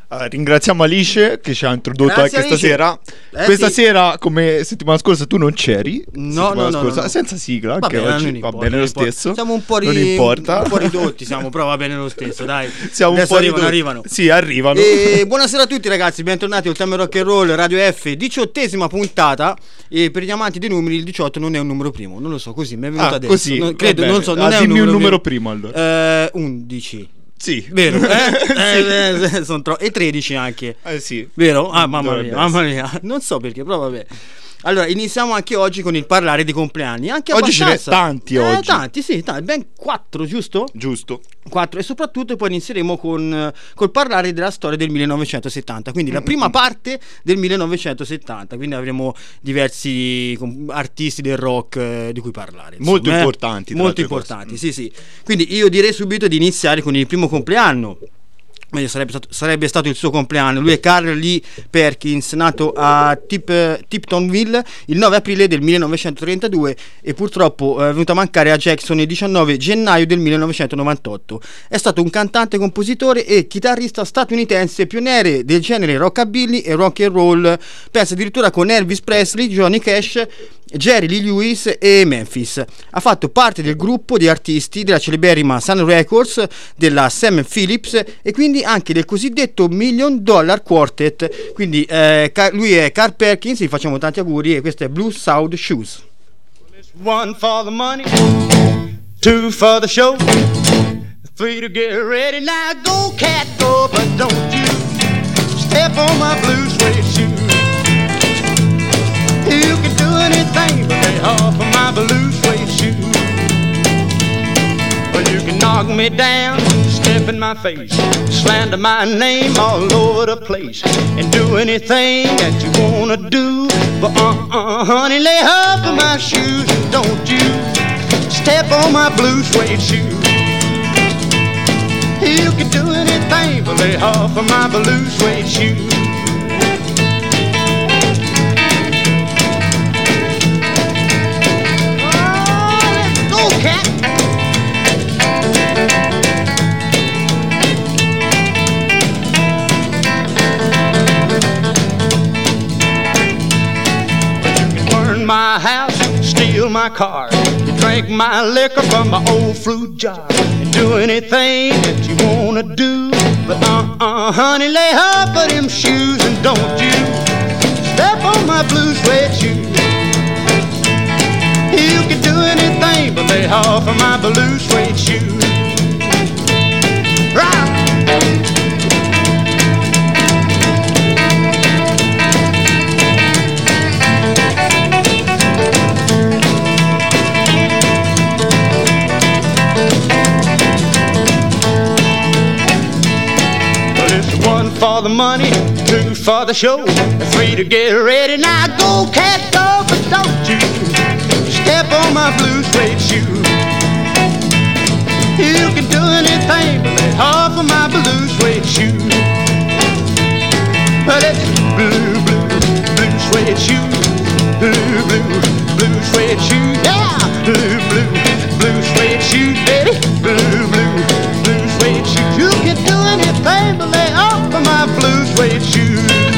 Ringraziamo Alice che ci ha introdotto. Grazie, anche Alice. stasera. Questa sì. sera, come settimana scorsa, tu non c'eri. No. Senza sigla anche Vabbè, oggi. Va bene lo stesso. Siamo un po' Non importa. un po' ridotti, siamo, però va bene lo stesso, dai. Siamo adesso un po' arrivano. Sì, arrivano. E buonasera a tutti ragazzi, bentornati al Time Rock and Roll Radio F, 18ª puntata. E per gli amanti dei numeri il 18 non è un numero primo, non lo so, così mi è venuto adesso. Così. Non, credo, non so, non è dimmi un numero primo. primo allora. 11. Sì. Vero? Sono e 13 anche. Sì. Vero? Mamma mia. Non so perché, però vabbè. Allora, iniziamo anche oggi con il parlare dei compleanni. Anche oggi ce ne abbastanza. tanti oggi. Tanti, sì, ben 4, giusto? Giusto. 4, e soprattutto poi inizieremo col parlare della storia del 1970, quindi la prima parte del 1970, quindi avremo diversi artisti del rock di cui parlare, insomma, molto importanti. Molto importanti, sì. Quindi io direi subito di iniziare con il primo compleanno. Meglio, sarebbe stato il suo compleanno. Lui è Carl Lee Perkins, nato a Tiptonville il 9 aprile del 1932 e purtroppo è venuto a mancare a Jackson il 19 gennaio del 1998. È stato un cantante, compositore e chitarrista statunitense, pioniere del genere rockabilly e rock and roll. Pensa addirittura con Elvis Presley, Johnny Cash, Jerry Lee Lewis e Memphis. Ha fatto parte del gruppo di artisti della celeberrima Sun Records, della Sam Phillips e quindi anche del cosiddetto $1 Million Quartet. Quindi lui è Carl Perkins, gli facciamo tanti auguri e questo è Blue Suede Shoes. One for the money, two for the show, three to get ready. Now go cat go, but don't you step on my blue suede shoes. You can do anything but lay off of my blue suede shoes. Well, you can knock me down, step in my face, slander my name all over the place, and do anything that you wanna do. But honey, lay off of my shoes, and don't you step on my blue suede shoes. You can do anything but lay off of my blue suede shoes. Cat. You can burn my house, steal my car, you drink my liquor from my old fruit jar, and do anything that you wanna do. But honey, lay off of them shoes and don't you step on my blue suede shoes. You can do anything but lay off of my blue suede shoes. Rock! Well, it's one for the money, two for the show, three to get ready. Now go cat go, but don't you step on my blue suede shoe. You can do anything but lay off of my blue suede shoe. Well, it's blue suede shoe, blue suede shoe, yeah, blue suede shoe, baby, blue suede shoe. You can do anything but lay off of my blue suede shoe.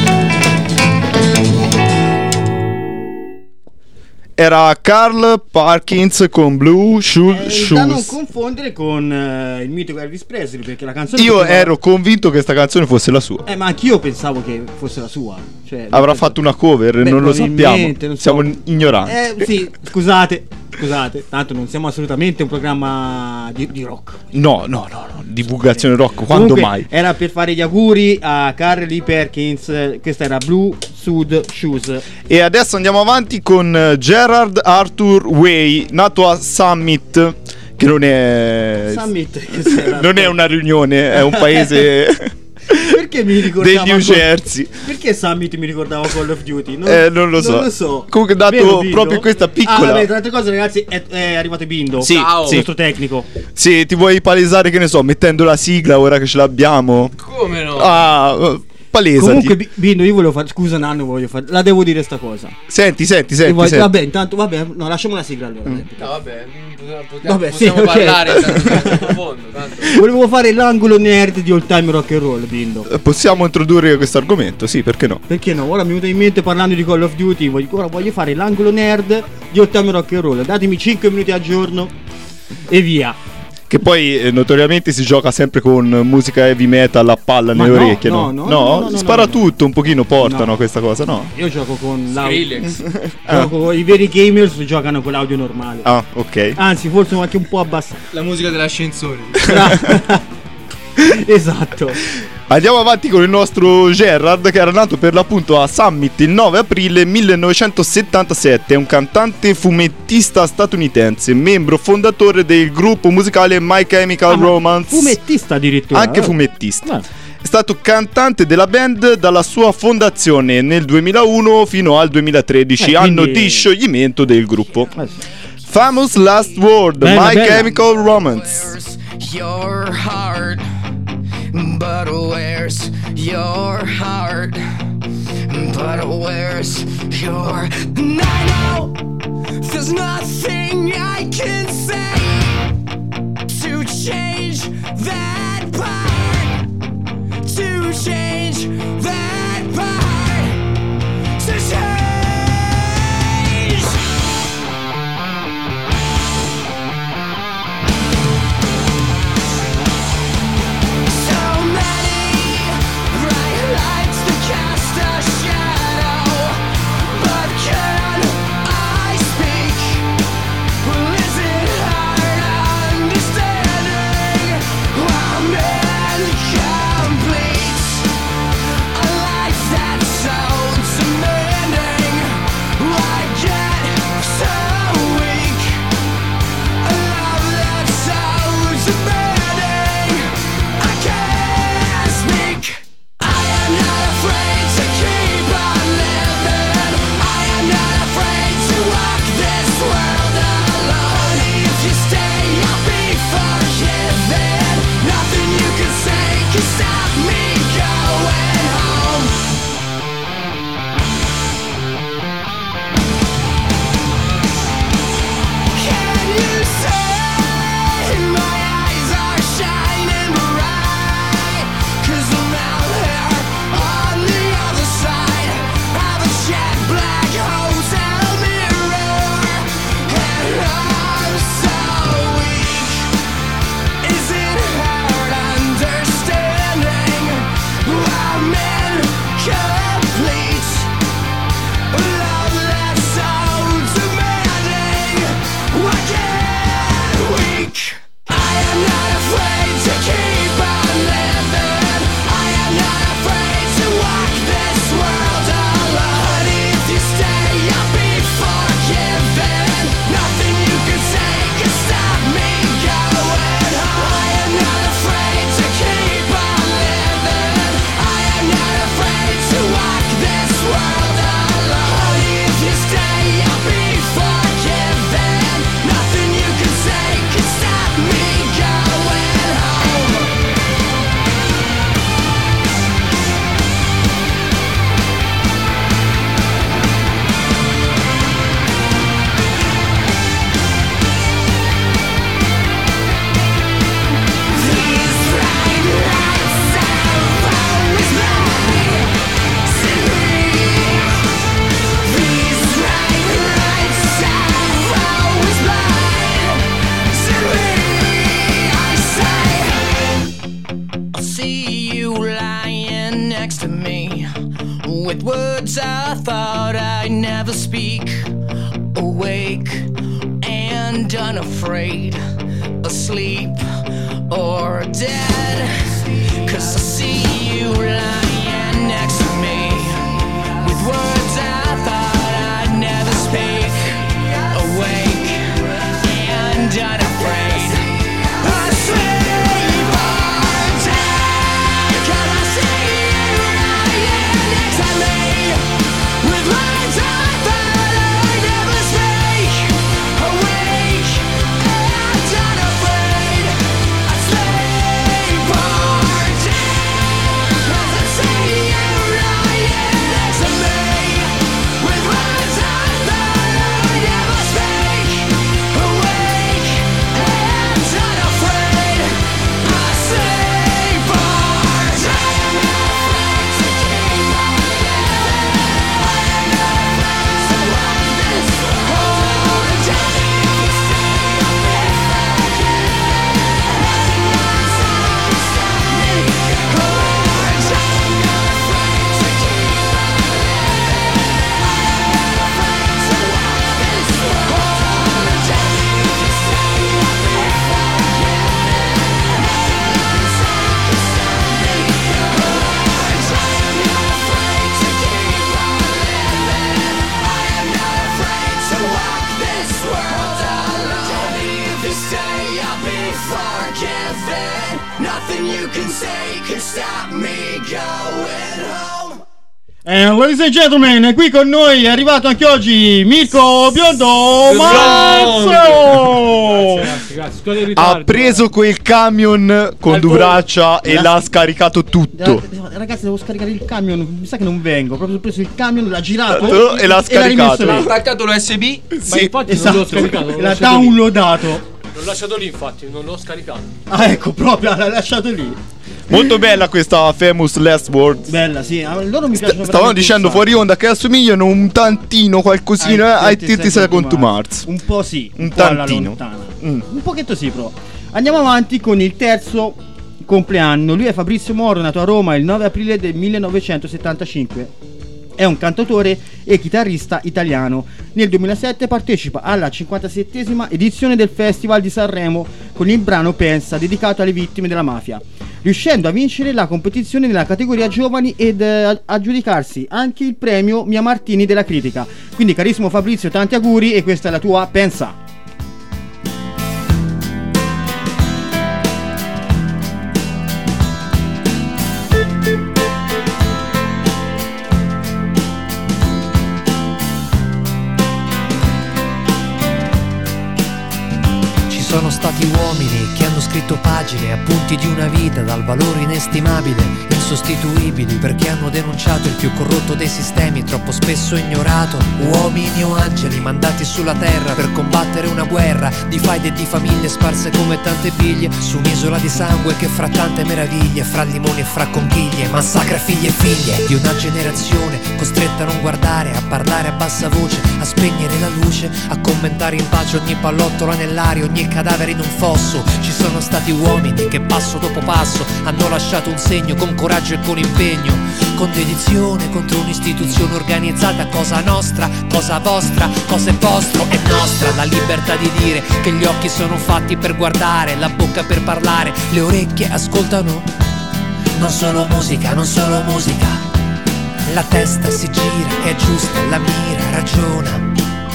Era Carl Perkins con Blue Shoes. Da non confondere con il mitico Elvis Presley, perché la canzone Io ero convinto che questa canzone fosse la sua. ma anch'io pensavo che fosse la sua. Cioè, Avrà fatto una cover, non lo sappiamo. Non so. Siamo ignoranti. Sì, scusate, tanto non siamo assolutamente un programma di rock. No, divulgazione rock, quando Comunque, mai? Era per fare gli auguri a Carl Lee Perkins, questa era Blue Suede Shoes. E adesso andiamo avanti con Gerard Arthur Way, nato a Summit, che non è non è una riunione, è un paese Perché mi ricordavo del New Jersey. Perché Summit mi ricordava Call of Duty? Non lo so. Comunque dato Vero, proprio in questa piccola. Vabbè, tra le altre cose ragazzi è arrivato Bindo. Sì, Ciao, sì. il nostro tecnico. Sì, ti vuoi palesare, che ne so, mettendo la sigla ora che ce l'abbiamo? Come no? palesati. Comunque Bindo, io volevo fare, scusa Nanno, la devo dire sta cosa. Senti. Vabbè, intanto, no, lasciamo la sigla allora. No, possiamo parlare profondo, tanto. Volevo fare l'angolo nerd di Old Time Rock and Roll, Bindo. Possiamo introdurre questo argomento? Sì, perché no? Perché no? Ora mi è venuto in mente, parlando di Call of Duty, voglio fare l'angolo nerd di Old Time Rock and Roll. Datemi 5 minuti al giorno e via. Che poi notoriamente si gioca sempre con musica heavy metal a palla nelle orecchie, no? No, spara tutto, un pochino portano questa cosa, no? Io gioco con l'audio. Skrillex. I veri gamers giocano con l'audio normale. Ah, ok. Anzi, forse anche un po' abbassato. La musica dell'ascensore. Esatto. Andiamo avanti con il nostro Gerard, che era nato per l'appunto a Summit il 9 aprile 1977. È un cantante fumettista statunitense, membro fondatore del gruppo musicale My Chemical Romance. Fumettista addirittura. Anche fumettista. È stato cantante della band dalla sua fondazione nel 2001 fino al 2013, anno di scioglimento del gruppo. Famous Last Word, My Chemical Romance. Your heart, but where's your heart? But where's your? And I know there's nothing I can say to change that part. To change that part. To change. With words I thought I'd never speak. Awake and unafraid, asleep or dead. 'Cause I see you lying next to me. With words I thought I'd never speak. Awake and unafraid. Awake and unafraid, I sleep. stop me going home. Ladies and gentlemen, qui con noi è arrivato anche oggi Mirko Biondo Mazzo. Grazie. Ha preso quel camion con due braccia e l'ha scaricato tutto. Ragazzi, devo scaricare il camion. Mi sa che non vengo. Proprio ho preso il camion, l'ha girato e l'ha scaricato. Ha attaccato l'USB. Ma infatti non l'ho scaricato. L'ha downloadato. L'ho lasciato lì, infatti, non l'ho scaricato. Ah, ecco, proprio l'ha lasciato lì. Molto bella questa Famous Last Words. Bella, sì. Loro mi piacciono. Stavano dicendo fuori onda che assomigliano un tantino, qualcosina ai 30 Seconds to Mars. Un po' sì. Un tantino. Un pochetto sì, però. Andiamo avanti con il terzo compleanno. Lui è Fabrizio Moro, nato a Roma il 9 aprile del 1975. È un cantautore e chitarrista italiano. Nel 2007 partecipa alla 57esima edizione del Festival di Sanremo con il brano Pensa, dedicato alle vittime della mafia, riuscendo a vincere la competizione nella categoria giovani ed aggiudicarsi anche il premio Mia Martini della critica. Quindi carissimo Fabrizio, tanti auguri e questa è la tua Pensa. Sono stati uomini che hanno scritto pagine, appunti di una vita dal valore inestimabile, insostituibili, perché hanno denunciato il più corrotto dei sistemi, troppo spesso ignorato. Uomini o angeli mandati sulla terra per combattere una guerra di faide e di famiglie sparse come tante biglie su un'isola di sangue che fra tante meraviglie, fra limoni e fra conchiglie, massacra figli e figlie di una generazione costretta a non guardare, a parlare a bassa voce, a spegnere la luce, a commentare in pace ogni pallottola nell'aria, ogni cadavere in un fosso. Ci sono stati uomini che passo dopo passo hanno lasciato un segno con coraggio e con impegno, con dedizione contro un'istituzione organizzata, cosa nostra, cosa vostra, cosa è vostro è nostra. La libertà di dire che gli occhi sono fatti per guardare, la bocca per parlare, le orecchie ascoltano. Non solo musica, non solo musica, la testa si gira, è giusta, la mira, ragiona.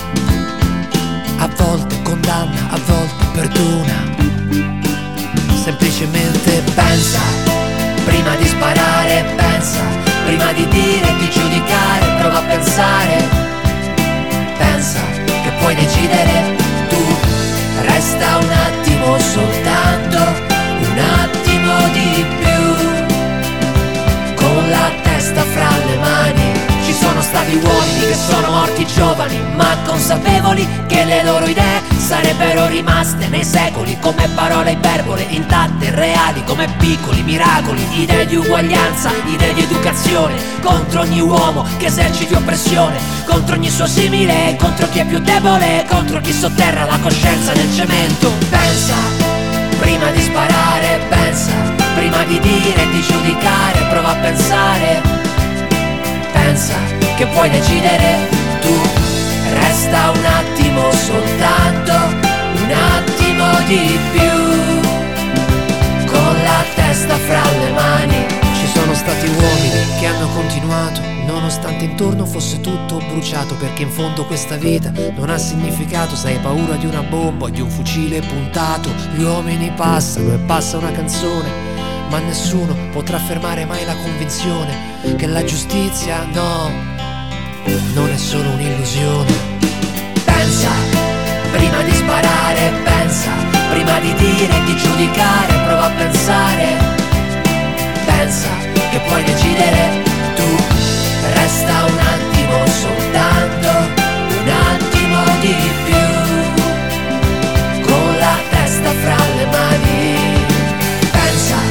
A volte condanna, a volte perdona. Semplicemente pensa, prima di sparare, pensa, prima di dire e di giudicare, prova a pensare. Pensa che puoi decidere tu, resta un attimo soltanto, un attimo di più, con la testa fra le mani. Ci sono stati uomini che sono morti giovani, ma consapevoli che le loro idee sarebbero rimaste nei secoli come parole iperbole, intatte, reali come piccoli miracoli. Idee di uguaglianza, idee di educazione, contro ogni uomo che eserciti oppressione, contro ogni suo simile, contro chi è più debole, contro chi sotterra la coscienza nel cemento. Pensa, prima di sparare, pensa, prima di dire e di giudicare, prova a pensare. Pensa che puoi decidere tu, resta un attimo soltanto, un attimo di più, con la testa fra le mani. Ci sono stati uomini che hanno continuato nonostante intorno fosse tutto bruciato, perché in fondo questa vita non ha significato se hai paura di una bomba o di un fucile puntato. Gli uomini passano e passa una canzone, ma nessuno potrà fermare mai la convinzione che la giustizia, no, non è solo un'illusione. Pensa, prima di sparare, pensa, prima di dire e di giudicare, prova a pensare. Pensa che puoi decidere tu, resta un attimo soltanto, un attimo di più, con la testa fra le mani. Pensa,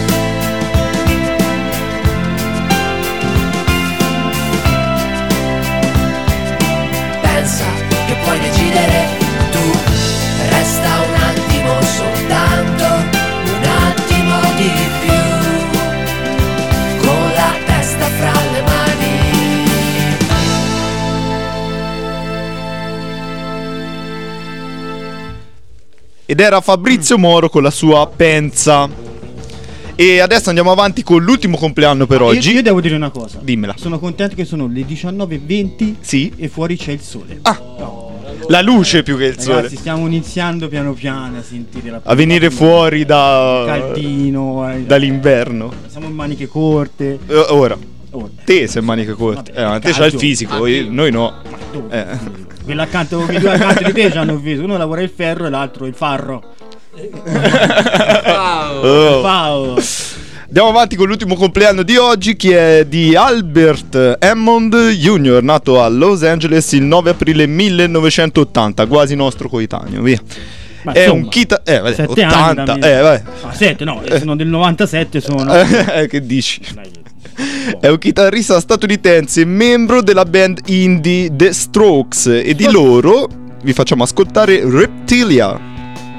che puoi decidere tu, resta un attimo soltanto, un attimo di più, con la testa fra le mani. Ed era Fabrizio Moro con la sua Pensa. E adesso andiamo avanti con l'ultimo compleanno per oggi. Io devo dire una cosa. Dimmela. Sono contento che sono le 19:20. Sì. E fuori c'è il sole. Ah. No. La luce più che il sole. Ragazzi, stiamo iniziando piano piano a sentire a venire fuori da caldino, dall'inverno. Siamo in maniche corte. Ora. Te sei in maniche corte. Vabbè, te c'hai il fisico, noi no. Quello accanto, quei due accanto di te hanno il fisico. Uno lavora il ferro e l'altro il farro. Wow. Andiamo avanti con l'ultimo compleanno di oggi, che è di Albert Hammond Jr., nato a Los Angeles il 9 aprile 1980, quasi nostro coetaneo, via. Ma è insomma, un chitarrista 7 80, anni vai. 7 no, sono del 97 sono. Che dici? È un chitarrista statunitense, membro della band indie The Strokes, e di loro vi facciamo ascoltare Reptilia.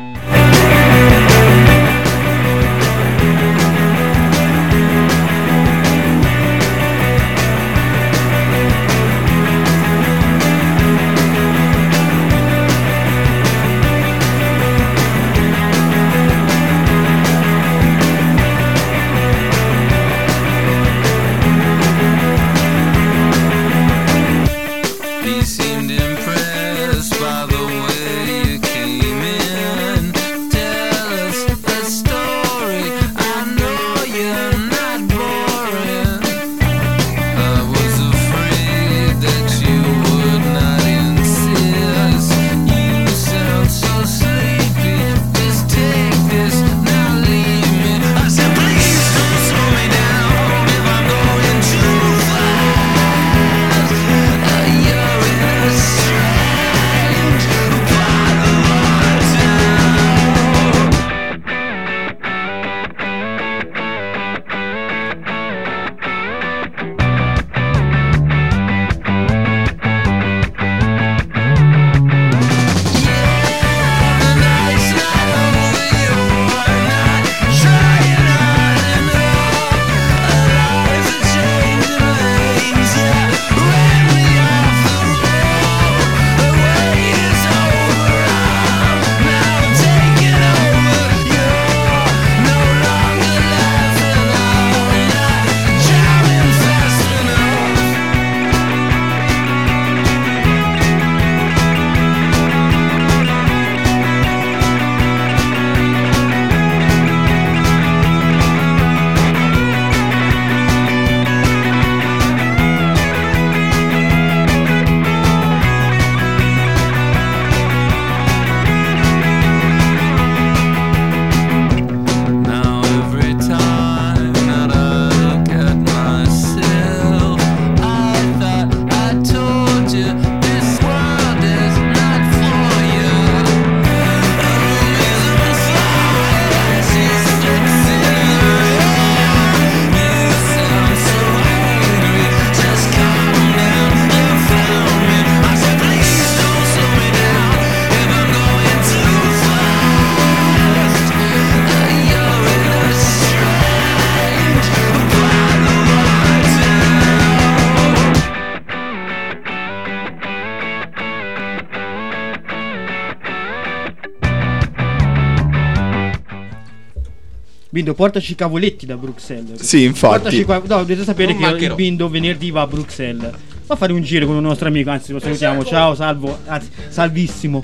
Bindo, portaci i cavoletti da Bruxelles. Sì, infatti. No, dovete sapere che il Bindo venerdì va a Bruxelles. Va a fare un giro con un nostro amico, anzi lo salutiamo. Ciao, salvo, anzi, salvissimo.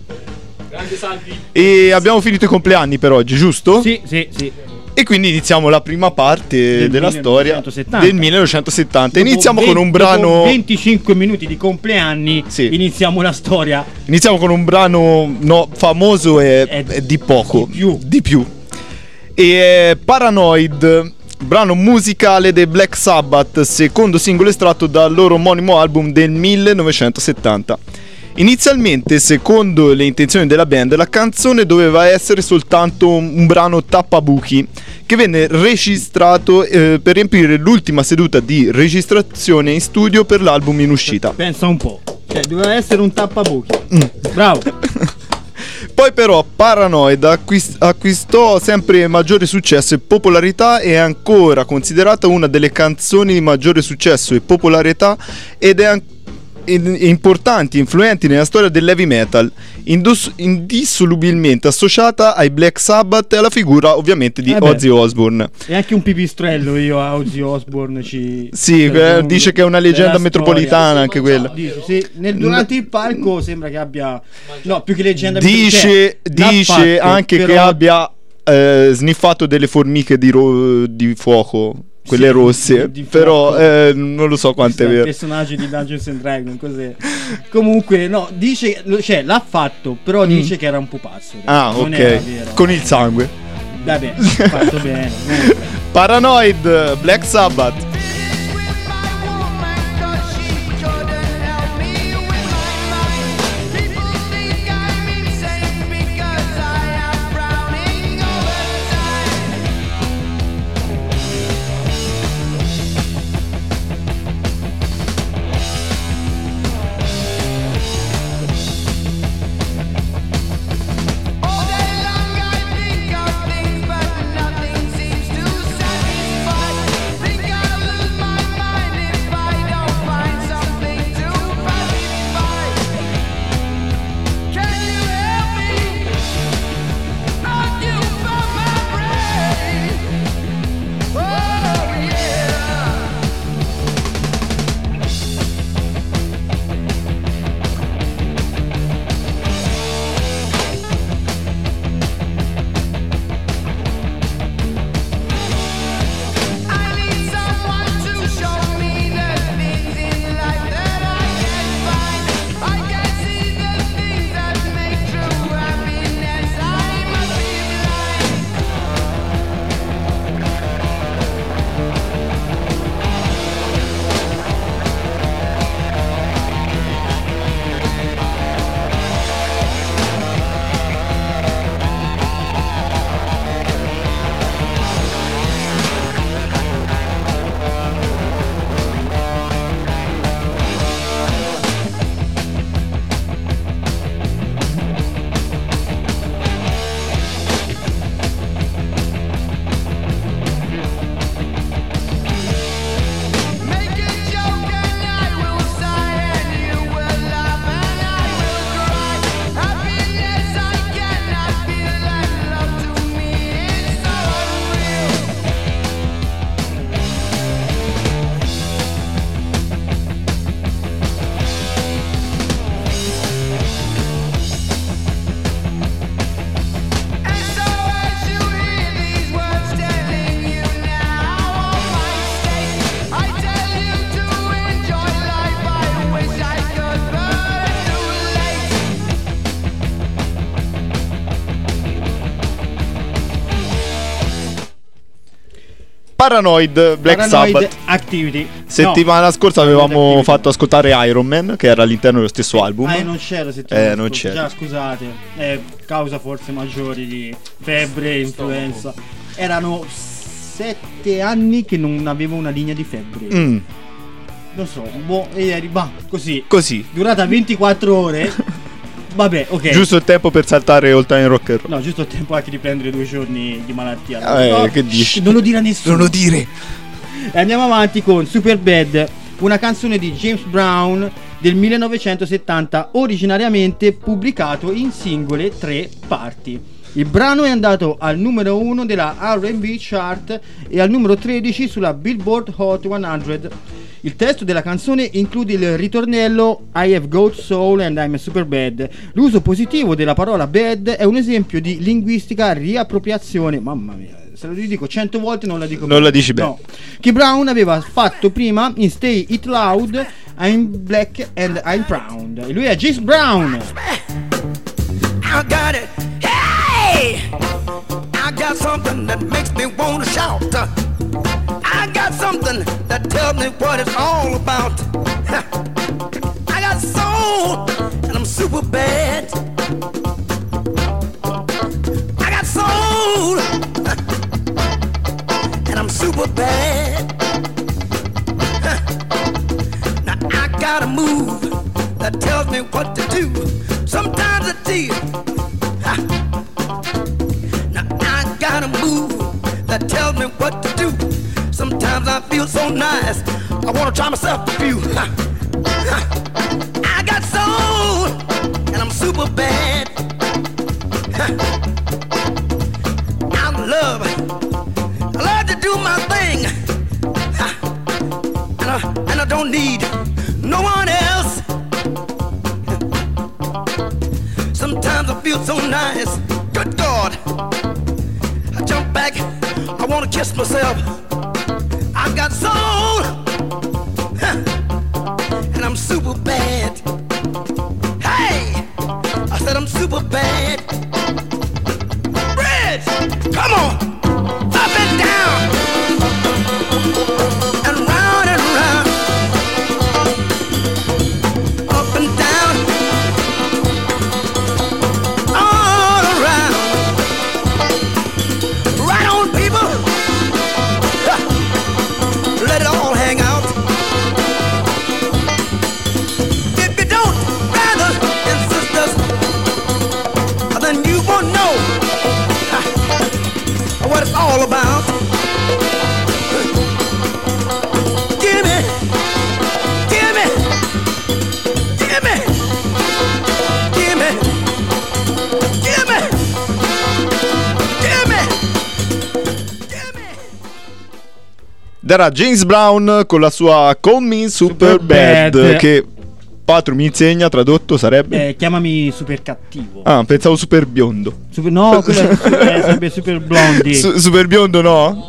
Grande Salvi. E abbiamo finito i compleanni per oggi, giusto? Sì. E quindi iniziamo la prima parte della storia del 1970. Iniziamo con un brano. Dopo 25 minuti di compleanni, sì. Iniziamo la storia. Iniziamo con un brano famoso e di poco. Di più. E Paranoid, brano musicale dei Black Sabbath, secondo singolo estratto dal loro omonimo album del 1970. Inizialmente, secondo le intenzioni della band, la canzone doveva essere soltanto un brano tappabuchi che venne registrato per riempire l'ultima seduta di registrazione in studio per l'album in uscita. Pensa un po', cioè doveva essere un tappabuchi. Bravo. Poi però Paranoid acquistò sempre maggiore successo e popolarità, e è ancora considerata una delle canzoni di maggiore successo e popolarità, ed è importanti influenti nella storia dell'heavy metal, indissolubilmente associata ai Black Sabbath e alla figura ovviamente di Ozzy Osbourne. E anche un pipistrello io a Ozzy Osbourne dice che è una leggenda metropolitana anche quella. Sì, durante il palco sembra che abbia, no, più che leggenda dice anche che abbia sniffato delle formiche di fuoco, quelle rosse, però non lo so quanto è vero. Personaggio di Dungeons and Dragons, cos'è? Comunque no, dice, cioè l'ha fatto, però dice che era un pupazzo. Non era vero. Con il sangue. Vabbè, fatto bene. Paranoid, Black Sabbath. Paranoid, Black Sabbath Activity. Settimana scorsa avevamo fatto ascoltare Iron Man, che era all'interno dello stesso album. Non c'era settimana non scorsa. c'era. Già, scusate, causa forze maggiori di febbre, influenza. Erano 7 anni che non avevo una linea di febbre. Non so, ieri, così. Durata 24 ore. Vabbè, ok. Giusto il tempo per saltare All Time Rock and Roll. No, giusto il tempo anche di prendere 2 giorni di malattia. Che dici? Non lo dire a nessuno. Non lo dire. E andiamo avanti con Superbad, una canzone di James Brown del 1970, originariamente pubblicato in singole 3 parti. Il brano è andato al numero 1 della R&B chart e al numero 13 sulla Billboard Hot 100. Il testo della canzone include il ritornello I have got soul and I'm super bad. L'uso positivo della parola bad è un esempio di linguistica riappropriazione. Mamma mia, se lo dico 100 volte non la dico bene. Non la dici bene. No. Che Brown aveva fatto prima in Stay It Loud, I'm black and I'm proud. E lui è James Brown. I got it. Hey! I got something that makes me wanna shout. I got something that tells me what it's all about. I got soul and I'm super bad. I got soul and I'm super bad. Now I got a move that tells me what to do. Sometimes it's easy. Now I got a move that tells me what to do. Sometimes I feel so nice, I wanna try myself a few. I got soul, and I'm super bad. I love to do my thing, and I don't need no one else. Sometimes I feel so nice, good God. I jump back, I wanna kiss myself. I've got soul, and I'm super bad. Hey, I said I'm super bad. Bridge, come on, up and down, and round and round, up and down, all around. Right on, people, let it all hang out. If you don't, brothers and sisters, then you won't know what it's all about. Gimme, gimme, gimme, gimme, gimme, gimme, gimme. Era James Brown con la sua Call Me Super Bad, che Patro mi insegna, tradotto sarebbe chiamami super cattivo. Ah, pensavo super biondo. No, quello sarebbe super blondi. Super biondo no?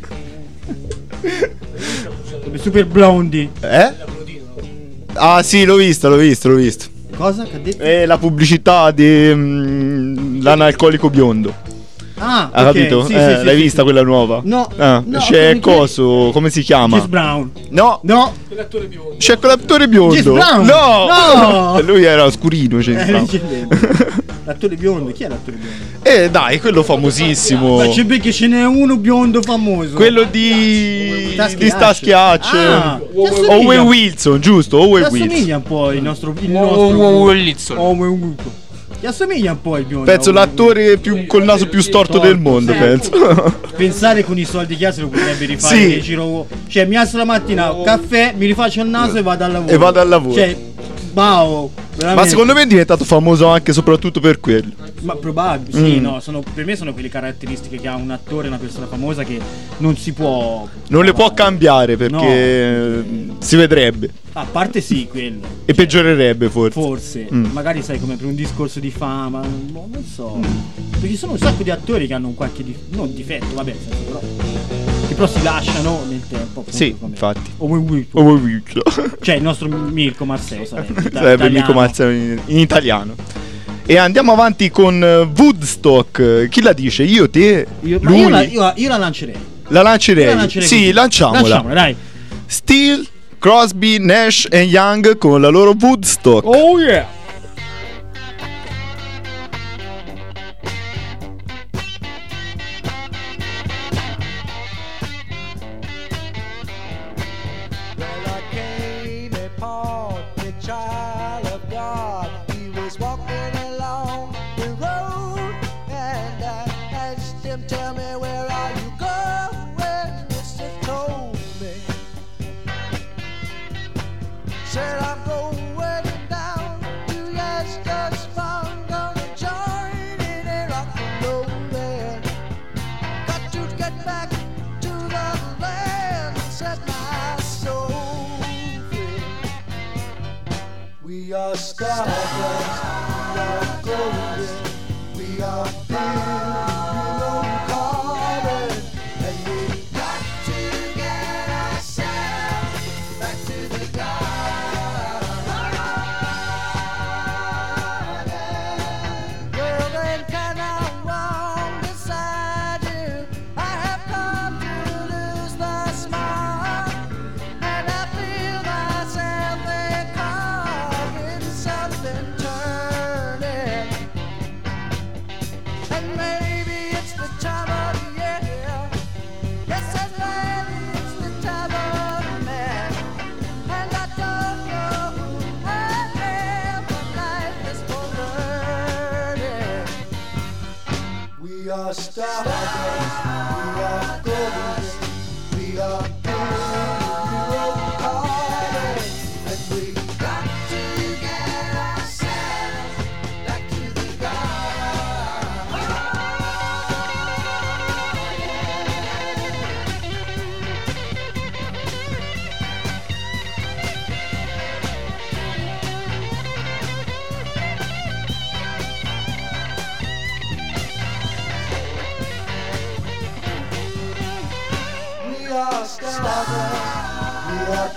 Super blondi. Ah sì, l'ho visto. Cosa che ha detto? È la pubblicità di l'analcolico biondo. Ah, hai capito? Sì, l'hai vista quella nuova? No. C'è coso, come si chiama? James Brown. No. Quell'attore biondo. C'è quell'attore biondo. James Brown. No. Lui era scurino, L'attore biondo, chi è l'attore biondo? Dai, quello famosissimo. Ma c'è perché ce n'è uno biondo famoso. Quello di Starsky Hutch. Owen Wilson, giusto? Owen Wilson. Assomiglia un po' il nostro Owen Wilson. Ti assomiglia un po' il biondo. Penso l'attore col naso più storto del mondo, penso. Pensare con i soldi che ha se lo potrebbe rifare nel giro. Cioè mi alzo la mattina, caffè, mi rifaccio il naso e vado al lavoro. Cioè, wow, veramente. Ma secondo me è diventato famoso anche e soprattutto per quello. Ma probabile, sì, no, per me sono quelle caratteristiche che ha un attore, una persona famosa che non si può. Non le può cambiare perché si vedrebbe. A parte sì, quello. E peggiorerebbe forse. Magari sai come per un discorso di fama, non so. Perché ci sono un sacco di attori che hanno un qualche non difetto, vabbè, però che però si lasciano nel tempo. Sì, infatti. Owen Wilson. Cioè il nostro Mirko Marseo sarebbe Mirko Marseo in italiano. E andiamo avanti con Woodstock. Chi la dice? Io, te? Lui? Io la lancerei. La lancerei? Sì, lanciamola. Dai. Steele, Crosby, Nash e Young con la loro Woodstock. Oh yeah. We are stardust, we are golden, we are below carbon, and we got to get ourselves back to the garden. Well, then can I walk beside you? I have come to lose the smile, and I feel myself becoming something turning. And maybe it's the time of year. Yes, and maybe it's the time of man. And I don't know who I am, but life is for learning. We are stardust, we are golden, we are pure carbon, and we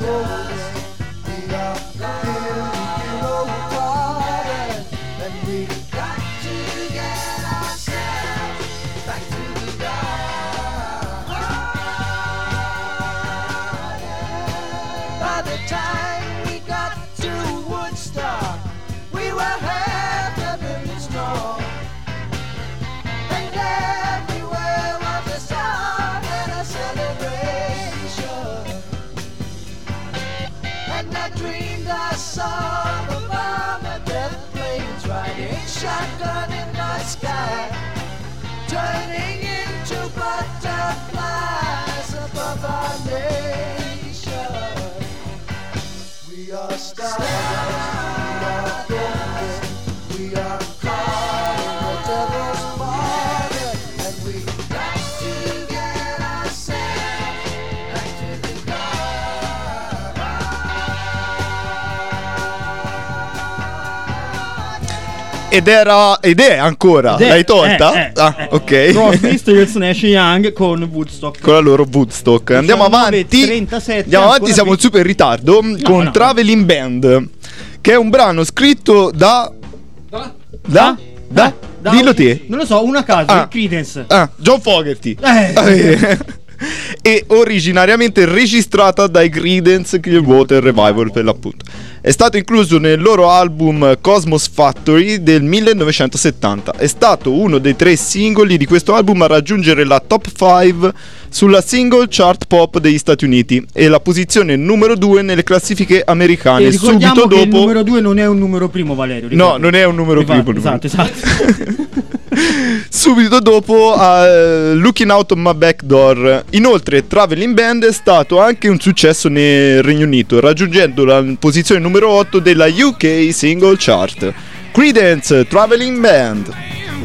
going. We are feeling overcrowded, and we got to get ourselves back to the garden. By the time we got to Woodstock, we were headed in the snow. And everywhere was a song and a celebration. And I dreamed I saw the bomb and death planes riding shotgun in the sky, turning into butterflies above our nation. We are stars, we are golden, we are caught in the devil's bargain, and we got to get ourselves back to the Ed è ancora. L'hai tolta? Ok. Crosby, Stills, Nash Young con Woodstock. Con la loro Woodstock. Andiamo avanti. 37, Andiamo avanti, siamo in super ritardo. Con Traveling Band, che è un brano scritto da dillo te. Non lo so, uno a caso, Creedence. John Fogerty. E originariamente registrata dai Creedence Clearwater Revival, per l'appunto. È stato incluso nel loro album Cosmos Factory del 1970. È stato uno dei 3 singoli di questo album a raggiungere la top 5 sulla single chart pop degli Stati Uniti e la posizione numero 2 nelle classifiche americane. E subito dopo, il numero 2 non è un numero primo, Valerio. No, non è un numero primo. Esatto. Subito dopo Looking Out of My Back Door. Inoltre Traveling Band è stato anche un successo nel Regno Unito, raggiungendo la posizione numero 8 della UK Single Chart. Creedence, Traveling Band.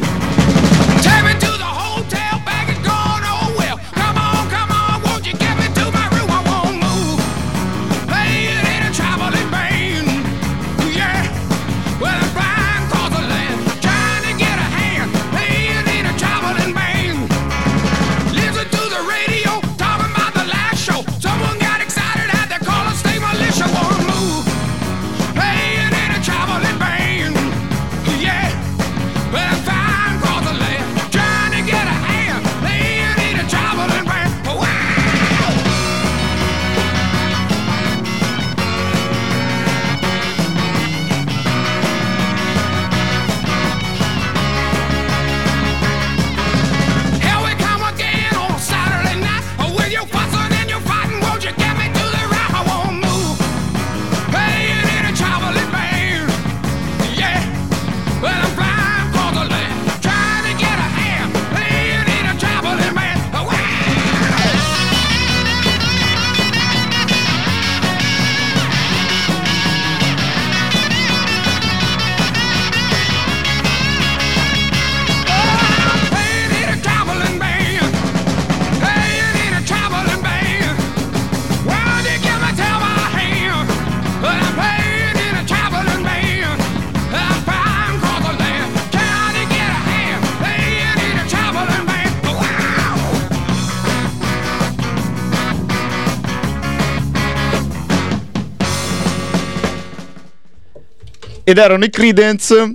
Ed erano i Creedence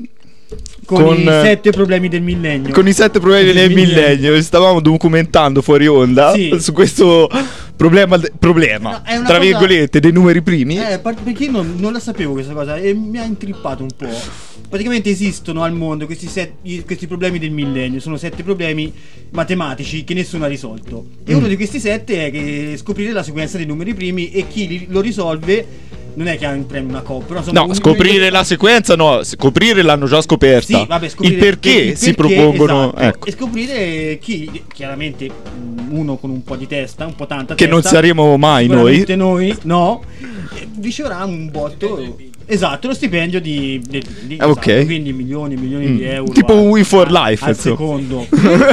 con i 7 problemi del millennio. Con i 7 problemi del millennio. Stavamo documentando fuori onda su questo problema no, tra virgolette dei numeri primi. Perché non la sapevo questa cosa e mi ha intrippato un po'. Praticamente esistono al mondo questi problemi del millennio. Sono 7 problemi matematici che nessuno ha risolto. E uno di questi 7 è che scoprire la sequenza dei numeri primi, e chi lo risolve non è che ha in premio una coppa. No, scoprire la sequenza no, scoprire l'hanno già scoperta. Sì, vabbè, il perché si propongono, esatto. Ecco. E scoprire chi, chiaramente uno con un po' di testa, un po' tanta che testa, non saremo mai noi no, riceverà un botto. Esatto, lo stipendio di ok, esatto, quindi milioni di euro, tipo un Win for Life al secondo.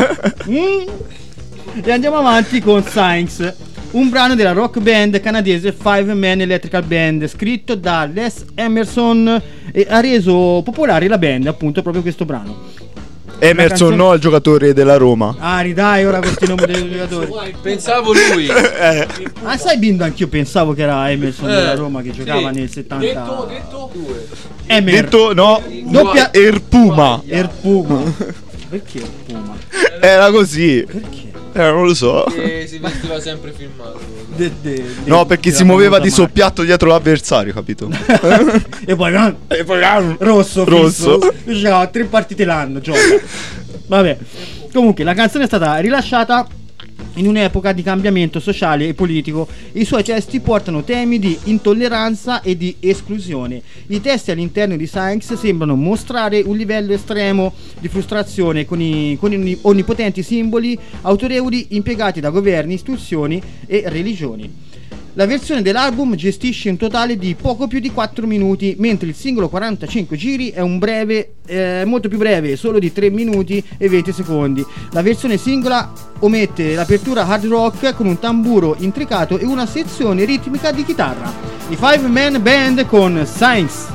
E andiamo avanti con Science, un brano della rock band canadese Five Man Electrical Band, scritto da Les Emerson, e ha reso popolare la band appunto proprio questo brano. Emerson, no, il giocatore della Roma. Ah, ridai, ora continuiamo dei giocatori. Pensavo lui. Ah, sai Bindo, anch'io pensavo che era Emerson della Roma che giocava nel 70. Detto Detto no, Doppia Erpuma. Erpuma. Perché Erpuma? Era così. Perché? Non lo so. che si vestiva sempre filmato. No, perché si muoveva di soppiatto dietro l'avversario, capito? E poi rosso. Lui giocava 3 partite l'anno, gioca. Vabbè. Comunque la canzone è stata rilasciata in un'epoca di cambiamento sociale e politico. I suoi testi portano temi di intolleranza e di esclusione. I testi all'interno di Science sembrano mostrare un livello estremo di frustrazione con i onnipotenti simboli autorevoli impiegati da governi, istituzioni e religioni. La versione dell'album gestisce un totale di poco più di 4 minuti, mentre il singolo 45 giri è molto più breve, solo di 3 minuti e 20 secondi. La versione singola omette l'apertura hard rock con un tamburo intricato e una sezione ritmica di chitarra. I Five Man Band con Science.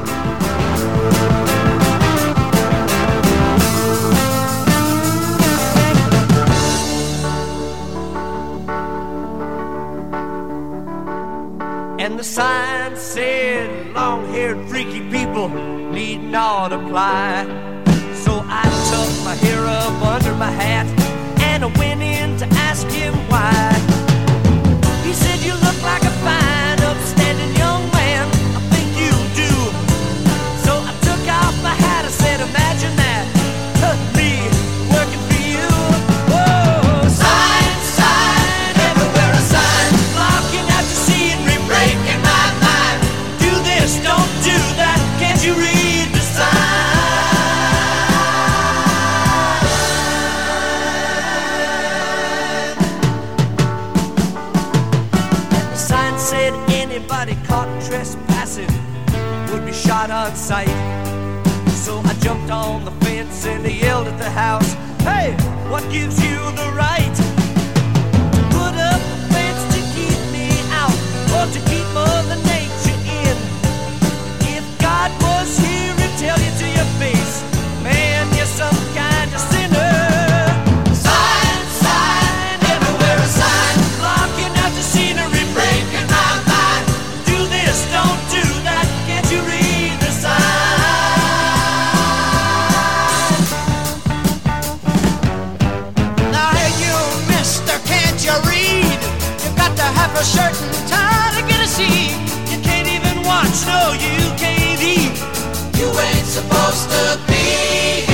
And the sign said, long-haired freaky people need not apply. So I tucked my hair up under my hat and I went in to ask him why. He said, you look like a fine, upstanding young man. I think you do. So I took off my hat, I said, imagine that, me working for you. Whoa, sign, sign, everywhere a sign, blocking out to see and breaking my mind. Do this, don't do that. Can't you read the sign? The sign said anybody caught trespassing would be shot on sight. So I jumped on the fence and I yelled at the house, hey, what gives you the right to put up a fence to keep me out or to keep Mother Nature in? If God was here, he'd tell you to your face, man, you're some kind of sinner. Sign, sign, everywhere a sign, blocking out the scenery, breaking my mind. Do this, don't do that, can't you read the sign? Now hey you, mister, can't you read? You got to have a shirt and tie to get a seat. You can't even watch, no, you can't eat. You ain't supposed to be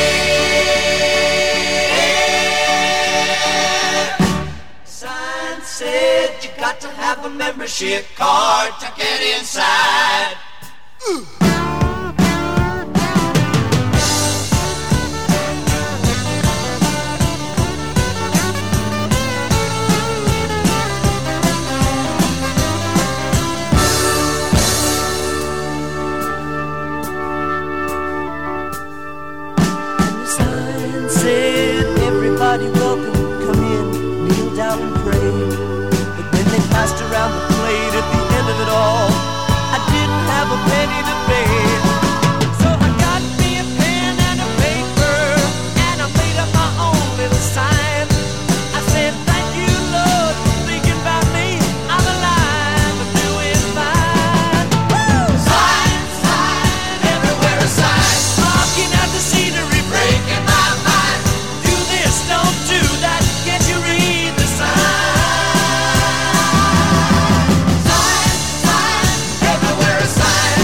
here. Sign said you got to have a membership card to get inside. Sign said everybody welcome, come in, kneel down and pray. But when they passed around the plate at the end of it all, I didn't have a penny to pay. So I got me a pen and a paper and I made up my own little sign. I said thank you Lord for thinking about me, I'm alive and doing fine. Woo! Sign, sign, everywhere a sign, blocking out the scenery, breaking my mind. Do this, don't do that, can't you read the sign? Sign, sign, everywhere a sign.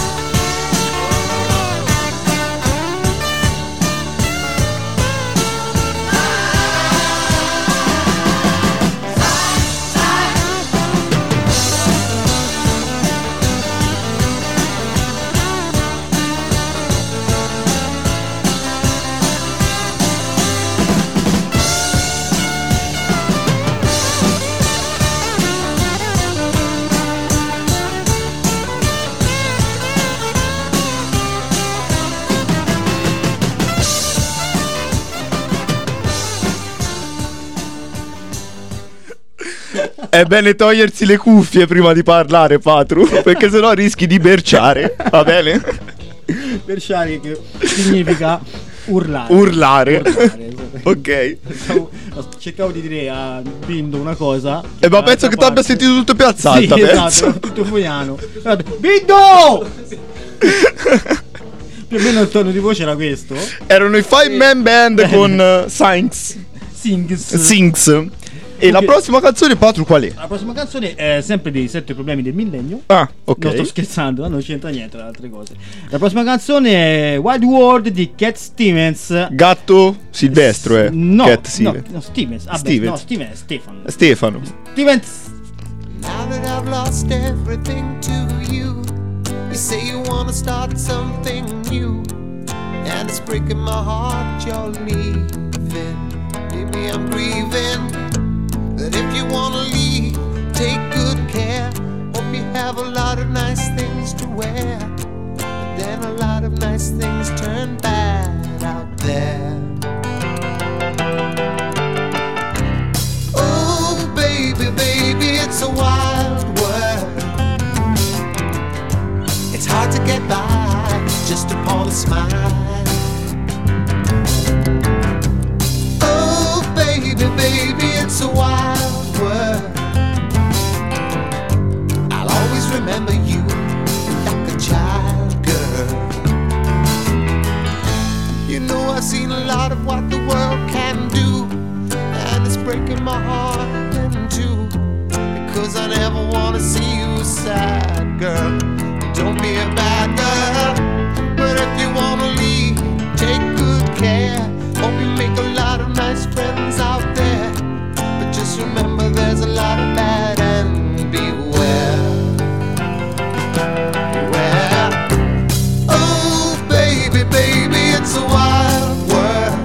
È bene togliersi le cuffie prima di parlare, Patru, perché sennò rischi di berciare, va bene? Berciare che significa Urlare. Ok. Cercavo di dire a Bindo una cosa. Ma penso che tu abbia sentito tutto Piazza Alta, sì, penso. esatto, tutto fogliano. Bindo! Più o meno il tono di voce era questo. Erano i Five Man Band con Sings. E la prossima canzone, Patru, qual è? La prossima canzone è sempre dei 7 problemi del millennio. Ah, ok. Non sto scherzando, non c'entra niente le altre cose. La prossima canzone è Wild World di Cat Stevens. Gatto Silvestro, No, Cat Stevens. no, Stevens. Vabbè, Stevens. no, Stevens, Stefano. Stefano. Stevens. Now that I've lost everything to you, you say you wanna start something new, and it's breaking my heart you're leaving. Baby, I'm grieving. But if you wanna leave, take good care. Hope you have a lot of nice things to wear, but then a lot of nice things turn bad out there. Oh baby, baby, it's a wild world. It's hard to get by just upon a smile. Oh baby, baby, it's a wild world. I'll always remember you like a child, girl. You know I've seen a lot of what the world can do, and it's breaking my heart in two, because I never wanna see you sad, girl. Don't be a bad girl, but if you wanna leave, take good care. Hope you make a lot of nice friends out there, but just remember there's a lot of bad, and beware. Beware. Oh baby, baby, it's a wild world.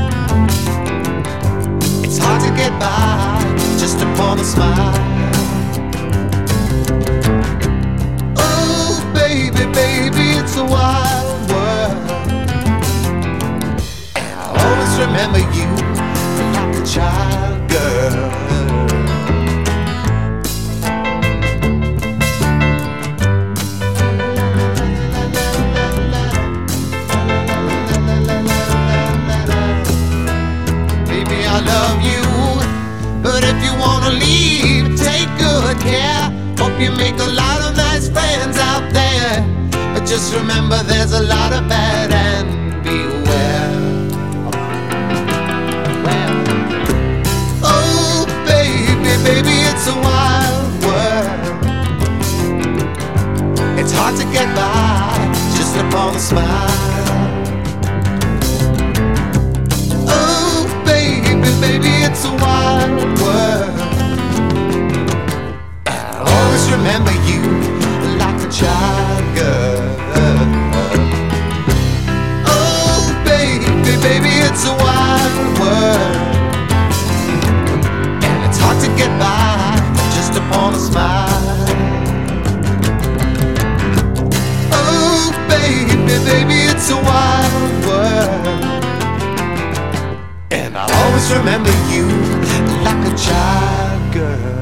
It's hard to get by just upon a smile. Oh baby, baby, it's a wild world. And I'll always remember you like a child, girl. Baby, I love you, but if you wanna leave, take good care. Hope you make a lot of nice friends out there, but just remember there's a lot of bad, and beware. Oh baby, baby, it's a wild world. It's hard to get by just upon a smile. Oh baby, baby, it's a wild world. I'll always remember you like a child, girl. Oh baby, baby, it's a wild world, and it's hard to get by just upon a smile. Oh baby, baby, it's a wild world, and I'll always remember you like a child, girl.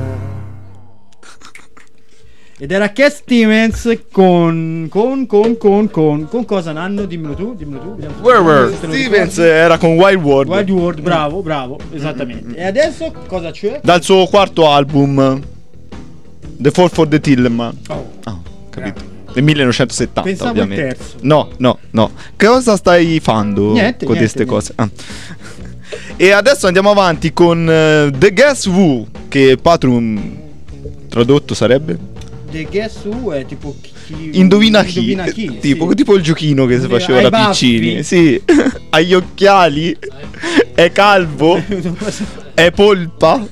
Ed era Cat Stevens con cosa, Nanno? Dimmelo tu. vediamo se te lo Stevens ricordi. era con Wild World. Wild World, bravo, esattamente. E adesso cosa c'è? Dal suo quarto album, The Fall for the Tillman. Capito? Del 1970. Pensavo ovviamente. il terzo. No. Che cosa stai fando Niente, con queste niente. cose? E adesso andiamo avanti con The Guess Who, che Patrum tradotto sarebbe The Guess Who è tipo chi Indovina chi, sì. tipo il giochino che si faceva Ai da baffi. piccini. Sì. Ha gli occhiali. È calvo. È polpa.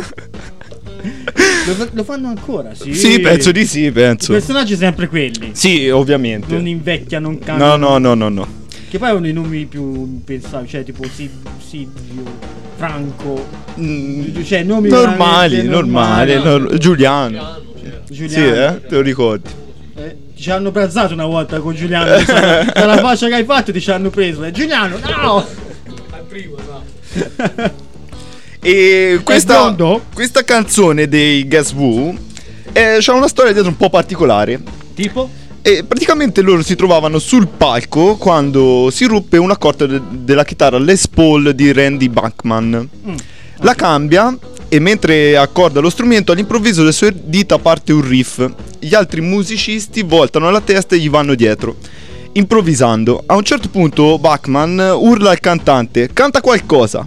Lo fanno ancora, sì. Sì, penso di sì, I personaggi sempre quelli. Sì, ovviamente. Non invecchiano, non cambiano. No. Che poi hanno i nomi più pensabili, cioè tipo Silvio, Franco. Cioè nomi normali. Giuliano. Giuliano. Sì, te lo ricordi. Ci hanno pranzato una volta con Giuliano. Dalla faccia che hai fatto ti ci hanno preso. Giuliano, no! Al primo, no. E questa biondo? canzone dei Guess Who c'ha una storia dietro un po' particolare. Tipo? E praticamente loro si trovavano sul palco quando si ruppe una corda della chitarra Les Paul di Randy Bachman. La cambia e mentre accorda lo strumento all'improvviso le sue dita parte un riff. Gli altri musicisti voltano la testa e gli vanno dietro, improvvisando. A un certo punto Bachman urla al cantante: canta qualcosa.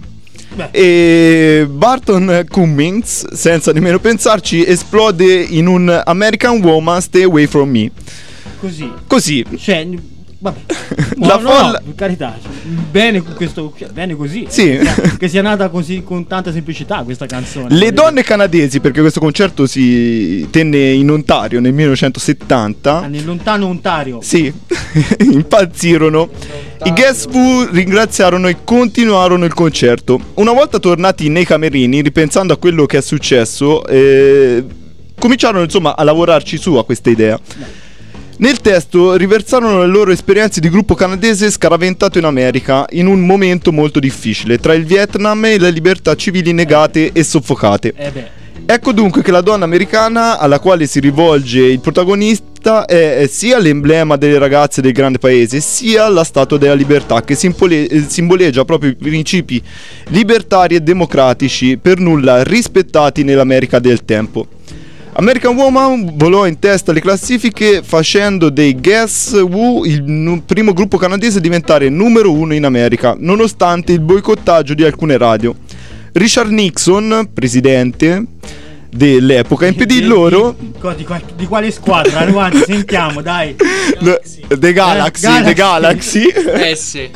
E Barton Cummings, senza nemmeno pensarci, esplode in un American Woman Stay Away From Me. Così. Cioè, vabbè. La folla... no, per carità, bene questo, bene così. Sì. Che sia nata così con tanta semplicità questa canzone. Le donne canadesi, perché questo concerto si tenne in Ontario nel 1970. Nel lontano Ontario. Sì, impazzirono. I Guess Who ringraziarono e continuarono il concerto. Una volta tornati nei camerini, ripensando a quello che è successo, cominciarono insomma a lavorarci su a questa idea. Nel testo riversarono le loro esperienze di gruppo canadese scaraventato in America in un momento molto difficile, tra il Vietnam e le libertà civili negate e soffocate. Ecco dunque che la donna americana alla quale si rivolge il protagonista è sia l'emblema delle ragazze del grande paese, sia la statua della libertà, che simboleggia proprio i principi libertari e democratici per nulla rispettati nell'America del tempo. American Woman volò in testa alle classifiche, facendo dei Guess Who il primo gruppo canadese a diventare numero 1 in America, nonostante il boicottaggio di alcune radio. Richard Nixon, presidente dell'epoca, impedì loro... Di quale squadra? Avanti, sentiamo, dai. The Galaxy. S.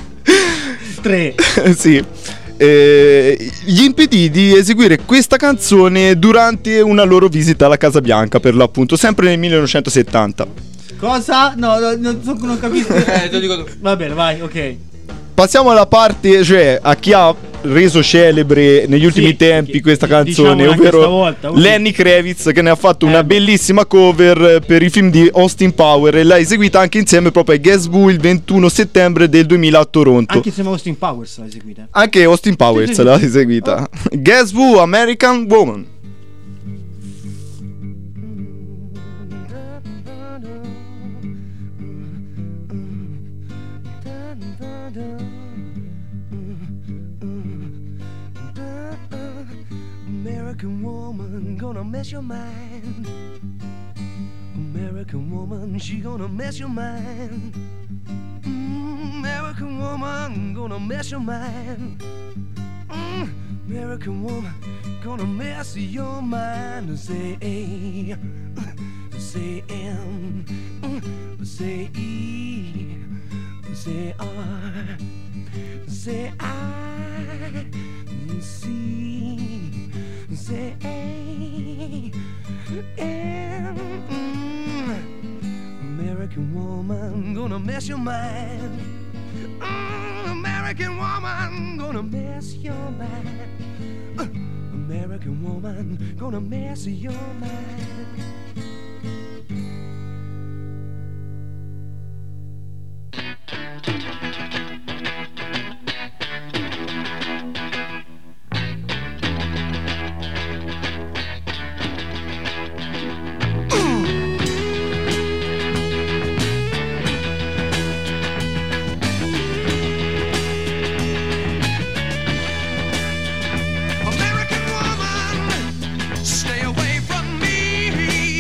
3. Sì. Gli impedì di eseguire questa canzone durante una loro visita alla Casa Bianca, per l'appunto, sempre nel 1970. Cosa? No, non capisco. Te lo dico tu. Va bene, vai, ok. Passiamo alla parte, cioè a chi ha reso celebre negli ultimi tempi questa canzone, ovvero Lenny Kravitz, che ne ha fatto una bellissima cover per il film di Austin Powers e l'ha eseguita anche insieme proprio ai Guess Who il 21 settembre del 2000 a Toronto. Anche insieme a Austin Powers l'ha eseguita. Anche Austin Powers l'ha eseguita. Guess Who, American Woman. American woman gonna mess your mind. American woman, she gonna mess your mind. American woman gonna mess your mind. American woman gonna mess your mind. Say A, say M, say E, say R, say I, C. Say A, M. American woman gonna mess your mind. American woman gonna mess your mind. American woman gonna mess your mind. American woman, stay away from me.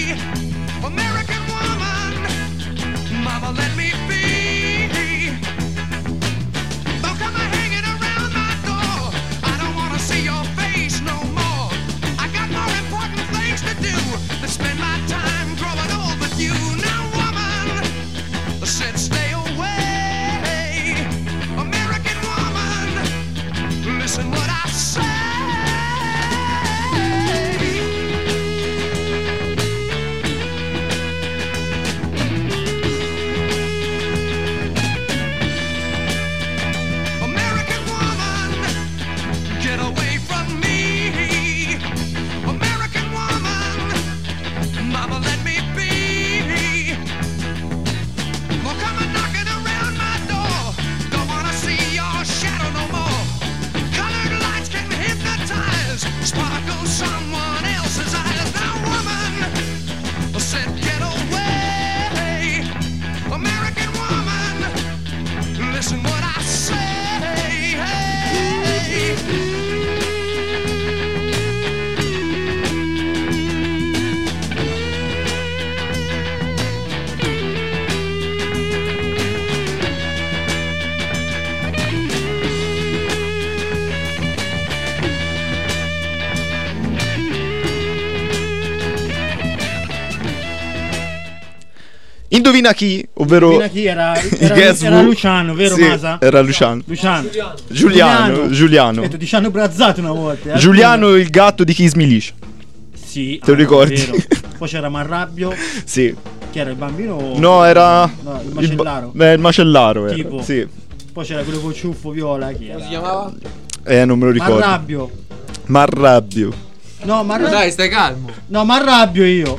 Indovina chi? Ovvero Indovina chi era Guess era Who? Luciano, vero Sì, Masa? era Luciano. Giuliano. Aspetta, ti ci hanno brazzato una volta. Giuliano, il gatto di Kiss Militia. Sì. Te lo ricordi? Vero. Poi c'era Marrabbio. Sì. Chi era il bambino? No, era il macellaro. il macellaro era. Tipo. Sì. Poi c'era quello con ciuffo viola. Chi era? Come si chiamava? Non me lo ricordo. Marrabbio. No, Dai, stai calmo. No, Marrabbio io.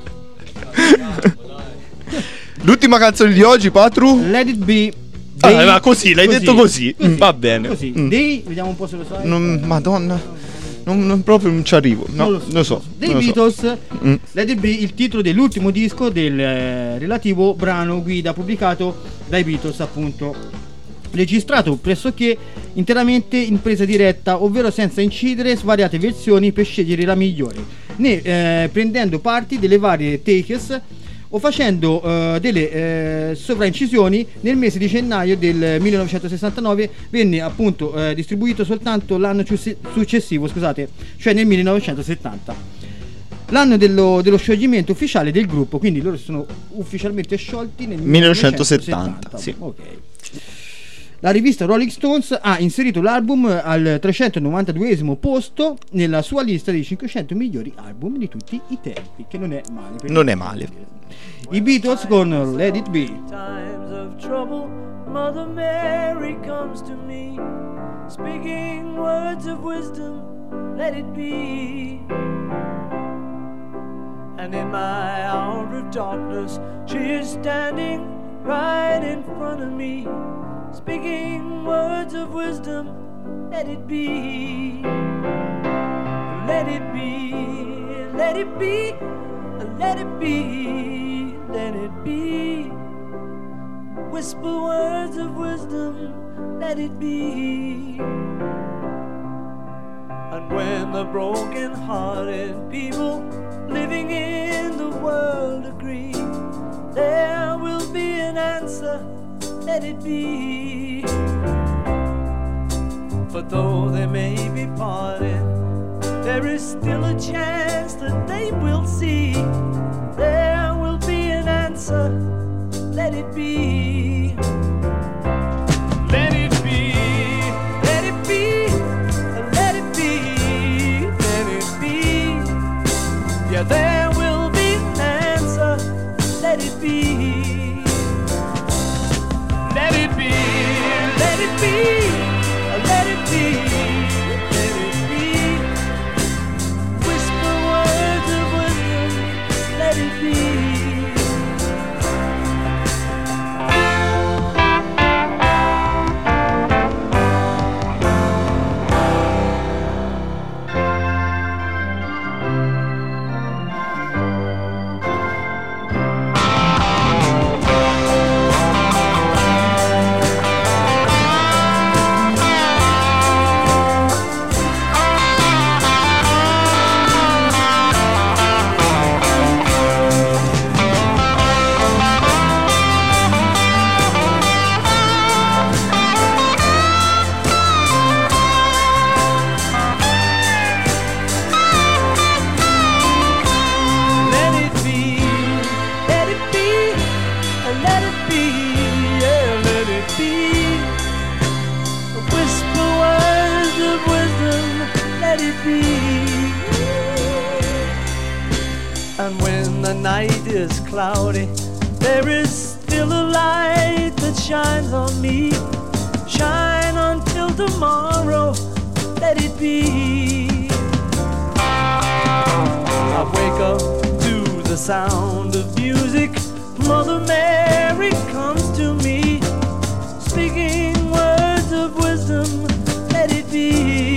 L'ultima canzone di oggi, Patru? Let It Be. Ma così, l'hai detto così. Va bene. Così. Vediamo un po' se lo sai. Madonna. Proprio non ci arrivo. No, non lo so. Dei Beatles, Let It Be, il titolo dell'ultimo disco del relativo brano guida pubblicato dai Beatles, appunto. Registrato pressoché interamente in presa diretta, ovvero senza incidere svariate versioni per scegliere la migliore, né prendendo parti delle varie takes o facendo delle sovraincisioni. Nel mese di gennaio del 1969 venne appunto distribuito soltanto l'anno successivo, cioè nel 1970, l'anno dello scioglimento ufficiale del gruppo. Quindi loro si sono ufficialmente sciolti nel 1970. Sì. Ok. La rivista Rolling Stones ha inserito l'album al 392esimo posto nella sua lista dei 500 migliori album di tutti i tempi, che non è male. Non è male. I Beatles con Let It Be. Times of trouble, Mother Mary comes to me, speaking words of wisdom, let it be. And in my hour of darkness, she is standing right in front of me, speaking words of wisdom, let it be. Let it be, let it be, let it be, let it be. Whisper words of wisdom, let it be. And when the broken-hearted people living in the world agree, there will be an answer, let it be. For though they may be parted, there is still a chance that they will see. There will be an answer, let it be. Let it be, let it be, let it be, let it be. Yeah, there will be an answer, let it be. Let it be, let it be, let it be, let it be. Whisper words of wisdom, let it be. And when the night is cloudy, there is still a light that shines on me. Shine until tomorrow, let it be. I wake up to the sound of music. Mother Mary comes to me, speaking words of wisdom, let it be.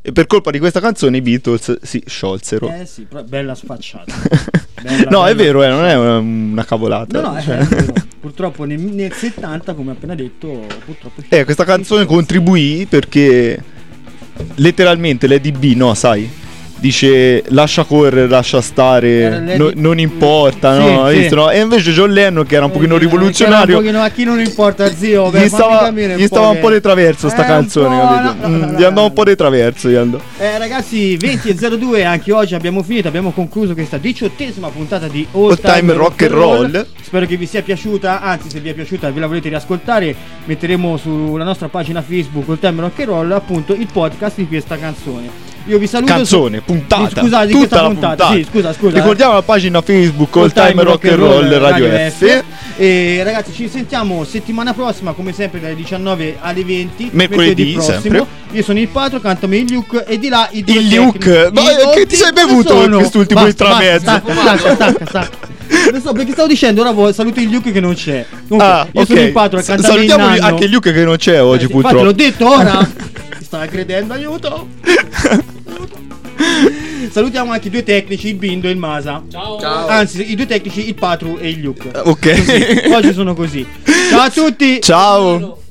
E per colpa di questa canzone i Beatles si sciolsero. Sì, però bella sfacciata. No, è vero, non è una cavolata. No, cioè. è vero. Purtroppo nel 70, come ho appena detto, purtroppo Questa canzone contribuì perché letteralmente l'EDB, no, sai? Dice lascia correre, lascia stare, non importa, sì, no? sì. Visto, no? E invece John Lennon, che era un pochino rivoluzionario, a chi non importa, zio, gli stava un po' di traverso sta canzone, capito? Gli andava un po' di traverso. Ragazzi, 20:02, anche oggi abbiamo finito, abbiamo concluso questa 18ª puntata di All Time Rock and Roll. Spero che vi sia piaciuta, anzi se vi è piaciuta e ve la volete riascoltare, metteremo sulla nostra pagina Facebook All Time Rock and Roll appunto il podcast di questa canzone. Io vi saluto. Canzone, puntata. Scusate, tutta questa la puntata. Sì, scusa. Ricordiamo la pagina Facebook All Time Rock and Roll Radio F. E ragazzi, ci sentiamo settimana prossima, come sempre, dalle 19 alle 20. Mercoledì prossimo. Sempre. Il Patro, cantami il Luke e di là i due il Luke. Ma che ti sei bevuto in quest'ultimo intramezzo? Stacca. Non so perché stavo dicendo, ora saluto il Luke che non c'è. Comunque, io sono il Patro, cantami salutiamo anche il Luke che non c'è oggi, purtroppo. L'ho detto ora. Mi stava credendo, aiuto. Salutiamo anche i due tecnici, il Bindo e il Masa. Ciao. Anzi, i due tecnici, il Patru e il Luke. Ok. Così. Oggi sono così. Ciao a tutti. Ciao.